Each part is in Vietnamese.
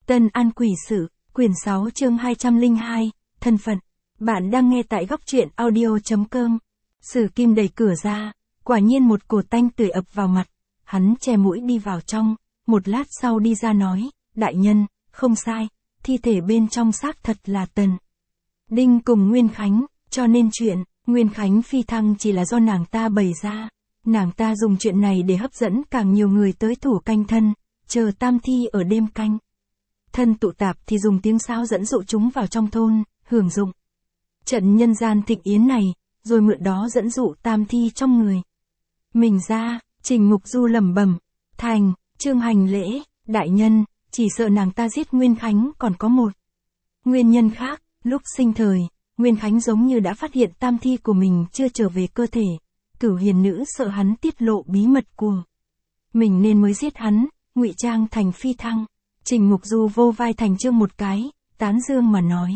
Tân An Quỷ Sự, quyển 6 chương 202, thân phận. Bạn đang nghe tại góc truyện audio.com. Sử Kim đẩy cửa ra, quả nhiên một cổ tanh tưởi ập vào mặt. Hắn che mũi đi vào trong, một lát sau đi ra nói, đại nhân, không sai, thi thể bên trong xác thật là Tần Đinh cùng Nguyên Khánh, cho nên chuyện Nguyên Khánh phi thăng chỉ là do nàng ta bày ra. Nàng ta dùng chuyện này để hấp dẫn càng nhiều người tới thủ canh thân, chờ tam thi ở đêm canh thân tụ tạp thì dùng tiếng sáo dẫn dụ chúng vào trong thôn, hưởng dụng trận nhân gian thịnh yến này, rồi mượn đó dẫn dụ tam thi trong người mình ra. Trình Mục Du lẩm bẩm, thành, Trương hành lễ, đại nhân, chỉ sợ nàng ta giết Nguyên Khánh còn có một nguyên nhân khác. Lúc sinh thời, Nguyên Khánh giống như đã phát hiện tam thi của mình chưa trở về cơ thể. Cửu hiền nữ sợ hắn tiết lộ bí mật của mình nên mới giết hắn, ngụy trang thành phi thăng. Trình Mục Du vô vai Thành Trương một cái, tán dương mà nói.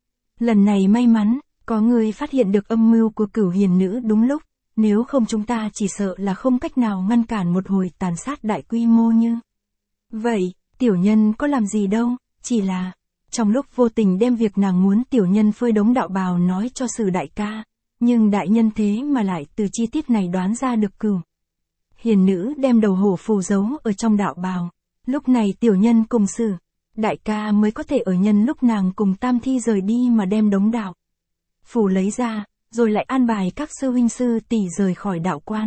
Lần này may mắn, có người phát hiện được âm mưu của cửu hiền nữ đúng lúc, nếu không chúng ta chỉ sợ là không cách nào ngăn cản một hồi tàn sát đại quy mô như vậy. Tiểu nhân có làm gì đâu, chỉ là trong lúc vô tình đem việc nàng muốn tiểu nhân phơi đống đạo bào nói cho Sử đại ca, nhưng đại nhân thế mà lại từ chi tiết này đoán ra được cửu hiền nữ đem đầu hổ phù giấu ở trong đạo bào. Lúc này tiểu nhân cùng Sử đại ca mới có thể ở nhân lúc nàng cùng tam thi rời đi mà đem đống đạo phù lấy ra, rồi lại an bài các sư huynh sư tỷ rời khỏi đạo quan.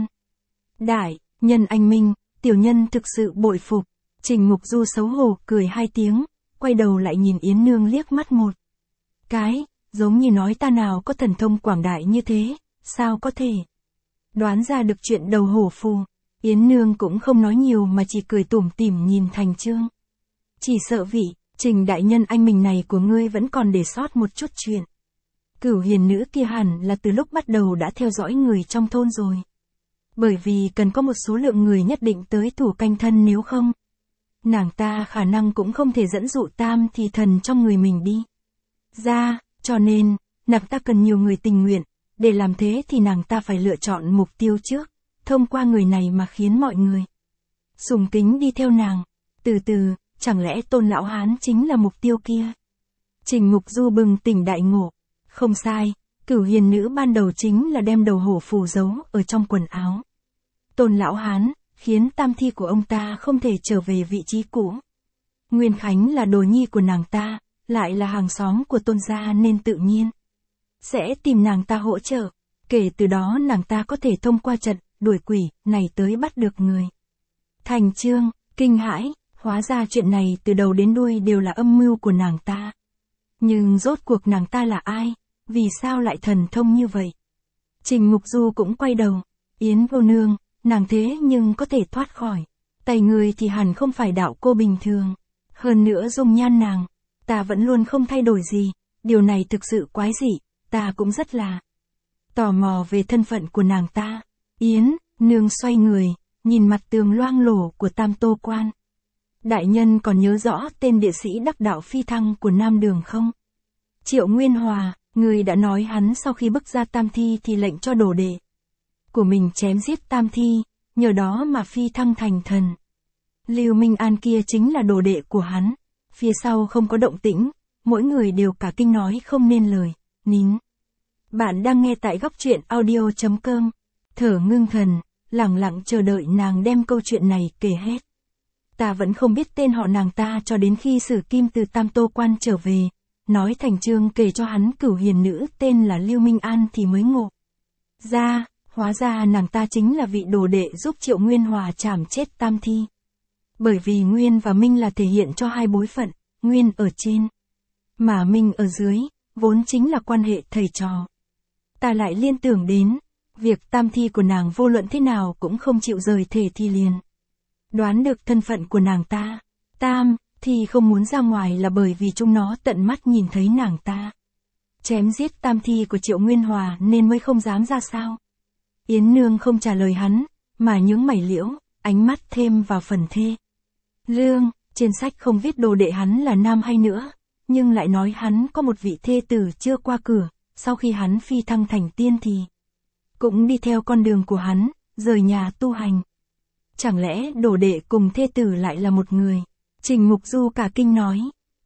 Đại nhân anh minh, tiểu nhân thực sự bội phục. Trình Mục Du xấu hổ cười hai tiếng, quay đầu lại nhìn Yến Nương liếc mắt một cái, giống như nói ta nào có thần thông quảng đại như thế, sao có thể đoán ra được chuyện đầu hổ phù. Yến Nương cũng không nói nhiều mà chỉ cười tủm tỉm nhìn Thành Trương. Chỉ sợ vị, Trình đại nhân anh mình này của ngươi vẫn còn để sót một chút chuyện. Cửu hiền nữ kia hẳn là từ lúc bắt đầu đã theo dõi người trong thôn rồi. Bởi vì cần có một số lượng người nhất định tới thủ canh thân, nếu không, nàng ta khả năng cũng không thể dẫn dụ tam thì thần trong người mình đi ra, cho nên, nàng ta cần nhiều người tình nguyện. Để làm thế thì nàng ta phải lựa chọn mục tiêu trước, thông qua người này mà khiến mọi người sùng kính đi theo nàng. Từ từ, chẳng lẽ Tôn lão hán chính là mục tiêu kia? Trình Mục Du bừng tỉnh đại ngộ. Không sai, cửu hiền nữ ban đầu chính là đem đầu hổ phù giấu ở trong quần áo Tôn lão hán, khiến tam thi của ông ta không thể trở về vị trí cũ. Nguyên Khánh là đồ nhi của nàng ta, lại là hàng xóm của Tôn gia nên tự nhiên sẽ tìm nàng ta hỗ trợ. Kể từ đó nàng ta có thể thông qua trận đuổi quỷ này tới bắt được người. Thành Trương kinh hãi, hóa ra chuyện này từ đầu đến đuôi đều là âm mưu của nàng ta. Nhưng rốt cuộc nàng ta là ai? Vì sao lại thần thông như vậy? Trình Mục Du cũng quay đầu. Yến vô nương, nàng thế nhưng có thể thoát khỏi tay người thì hẳn không phải đạo cô bình thường. Hơn nữa dung nhan nàng, ta vẫn luôn không thay đổi gì. Điều này thực sự quái dị, ta cũng rất là tò mò về thân phận của nàng ta. Yến nương xoay người, nhìn mặt tường loang lổ của Tam Tô Quan. Đại nhân còn nhớ rõ tên địa sĩ đắc đạo phi thăng của Nam Đường không? Triệu Nguyên Hòa, người đã nói hắn sau khi bức ra tam thi thì lệnh cho đồ đệ của mình chém giết tam thi, nhờ đó mà phi thăng thành thần. Lưu Minh An kia chính là đồ đệ của hắn. Phía sau không có động tĩnh, mỗi người đều cả kinh nói không nên lời, nín. Bạn đang nghe tại góc truyện audio.com. Thở ngưng thần, lặng lặng chờ đợi nàng đem câu chuyện này kể hết. Ta vẫn không biết tên họ nàng ta cho đến khi Sử Kim từ Tam Tô Quan trở về, nói Thành Trương kể cho hắn cửu hiền nữ tên là Lưu Minh An thì mới ngộ ra, hóa ra nàng ta chính là vị đồ đệ giúp Triệu Nguyên Hòa chảm chết tam thi. Bởi vì Nguyên và Minh là thể hiện cho hai bối phận, Nguyên ở trên mà Minh ở dưới, vốn chính là quan hệ thầy trò. Ta lại liên tưởng đến việc tam thi của nàng vô luận thế nào cũng không chịu rời thể thì liền đoán được thân phận của nàng ta. Tam thì không muốn ra ngoài là bởi vì chúng nó tận mắt nhìn thấy nàng ta chém giết tam thi của Triệu Nguyên Hòa nên mới không dám ra sao. Yến Nương không trả lời hắn, mà nhướng mày liễu, ánh mắt thêm vào phần thê lương. Trên sách không viết đồ đệ hắn là nam hay nữa, nhưng lại nói hắn có một vị thê tử chưa qua cửa, sau khi hắn phi thăng thành tiên thì cũng đi theo con đường của hắn, rời nhà tu hành. Chẳng lẽ đồ đệ cùng thê tử lại là một người? Trình Mục Du cả kinh nói,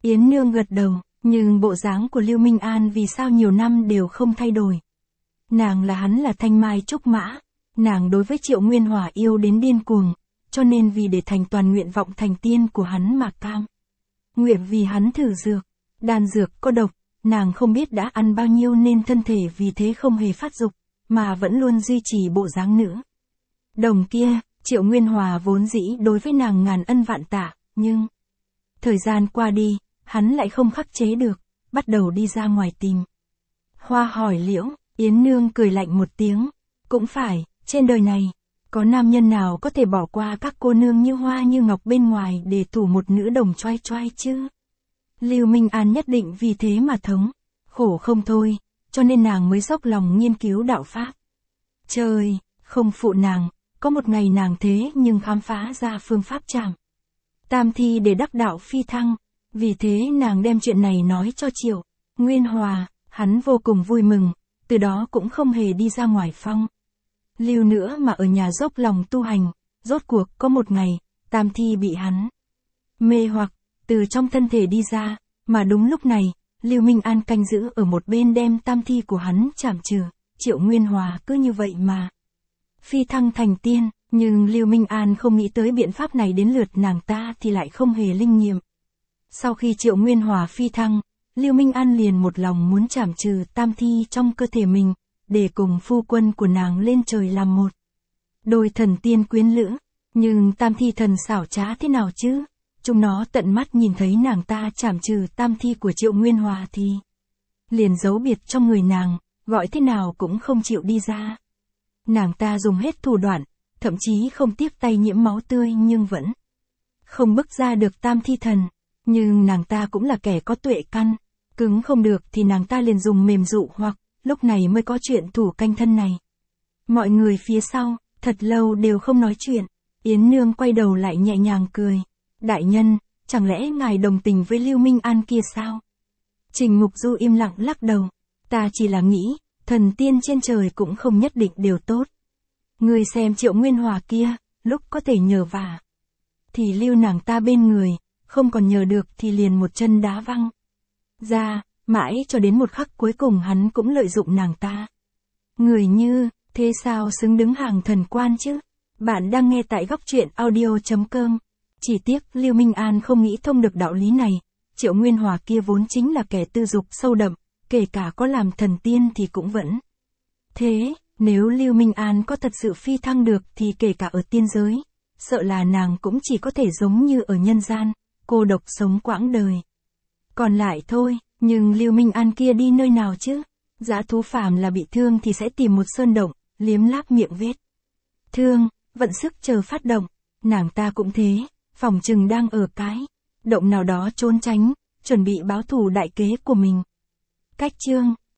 Yến Nương gật đầu, nhưng bộ dáng của Lưu Minh An vì sao nhiều năm đều không thay đổi. Nàng là hắn là thanh mai trúc mã, nàng đối với Triệu Nguyên Hòa yêu đến điên cuồng, cho nên vì để thành toàn nguyện vọng thành tiên của hắn mà cam. Nguyện vì hắn thử dược, đan dược có độc, nàng không biết đã ăn bao nhiêu nên thân thể vì thế không hề phát dục, mà vẫn luôn duy trì bộ dáng nữ. Đồng kia, Triệu Nguyên Hòa vốn dĩ đối với nàng ngàn ân vạn tạ, nhưng thời gian qua đi, hắn lại không khắc chế được, bắt đầu đi ra ngoài tìm. Hoa hỏi Liễu, Yến Nương cười lạnh một tiếng, cũng phải, trên đời này, có nam nhân nào có thể bỏ qua các cô nương như hoa như ngọc bên ngoài để thủ một nữ đồng choai choai chứ? Lưu Minh An nhất định vì thế mà thống khổ không thôi, cho nên nàng mới dốc lòng nghiên cứu đạo pháp. Trời, không phụ nàng, có một ngày nàng thế nhưng khám phá ra phương pháp chạm tam thi để đắc đạo phi thăng, vì thế nàng đem chuyện này nói cho Triệu Nguyên Hòa, hắn vô cùng vui mừng, từ đó cũng không hề đi ra ngoài phong lưu nữa mà ở nhà dốc lòng tu hành. Rốt cuộc có một ngày, tam thi bị hắn mê hoặc, từ trong thân thể đi ra, mà đúng lúc này, Lưu Minh An canh giữ ở một bên đem tam thi của hắn chảm trừ. Triệu Nguyên Hòa cứ như vậy mà phi thăng thành tiên, nhưng Lưu Minh An không nghĩ tới biện pháp này đến lượt nàng ta thì lại không hề linh nghiệm. Sau khi Triệu Nguyên Hòa phi thăng, Lưu Minh An liền một lòng muốn chảm trừ tam thi trong cơ thể mình, để cùng phu quân của nàng lên trời làm một đôi thần tiên quyến lữ. Nhưng tam thi thần xảo trá thế nào chứ? Chúng nó tận mắt nhìn thấy nàng ta chảm trừ tam thi của Triệu Nguyên Hòa thì liền giấu biệt trong người nàng, gọi thế nào cũng không chịu đi ra. Nàng ta dùng hết thủ đoạn, thậm chí không tiếc tay nhiễm máu tươi nhưng vẫn không bức ra được tam thi thần. Nhưng nàng ta cũng là kẻ có tuệ căn, cứng không được thì nàng ta liền dùng mềm dụ hoặc, lúc này mới có chuyện thủ canh thân này. Mọi người phía sau, thật lâu đều không nói chuyện. Yến Nương quay đầu lại nhẹ nhàng cười. Đại nhân, chẳng lẽ ngài đồng tình với Lưu Minh An kia sao? Trình Mục Du im lặng lắc đầu. Ta chỉ là nghĩ, thần tiên trên trời cũng không nhất định đều tốt. Người xem Triệu Nguyên Hòa kia, lúc có thể nhờ vả thì lưu nàng ta bên người, không còn nhờ được thì liền một chân đá văng ra, mãi cho đến một khắc cuối cùng hắn cũng lợi dụng nàng ta. Người như, thế sao xứng đứng hàng thần quan chứ? Bạn đang nghe tại Góc Truyện Audio.com. Chỉ tiếc Lưu Minh An không nghĩ thông được đạo lý này. Triệu Nguyên Hòa kia vốn chính là kẻ tư dục sâu đậm, kể cả có làm thần tiên thì cũng vẫn thế. Nếu Lưu Minh An có thật sự phi thăng được thì kể cả ở tiên giới, sợ là nàng cũng chỉ có thể giống như ở nhân gian, cô độc sống quãng đời còn lại thôi. Nhưng Lưu Minh An kia đi nơi nào chứ? Dã thú phàm là bị thương thì sẽ tìm một sơn động, liếm láp miệng vết thương, vận sức chờ phát động. Nàng ta cũng thế, phỏng chừng đang ở cái động nào đó trốn tránh, chuẩn bị báo thù đại kế của mình. Cách chương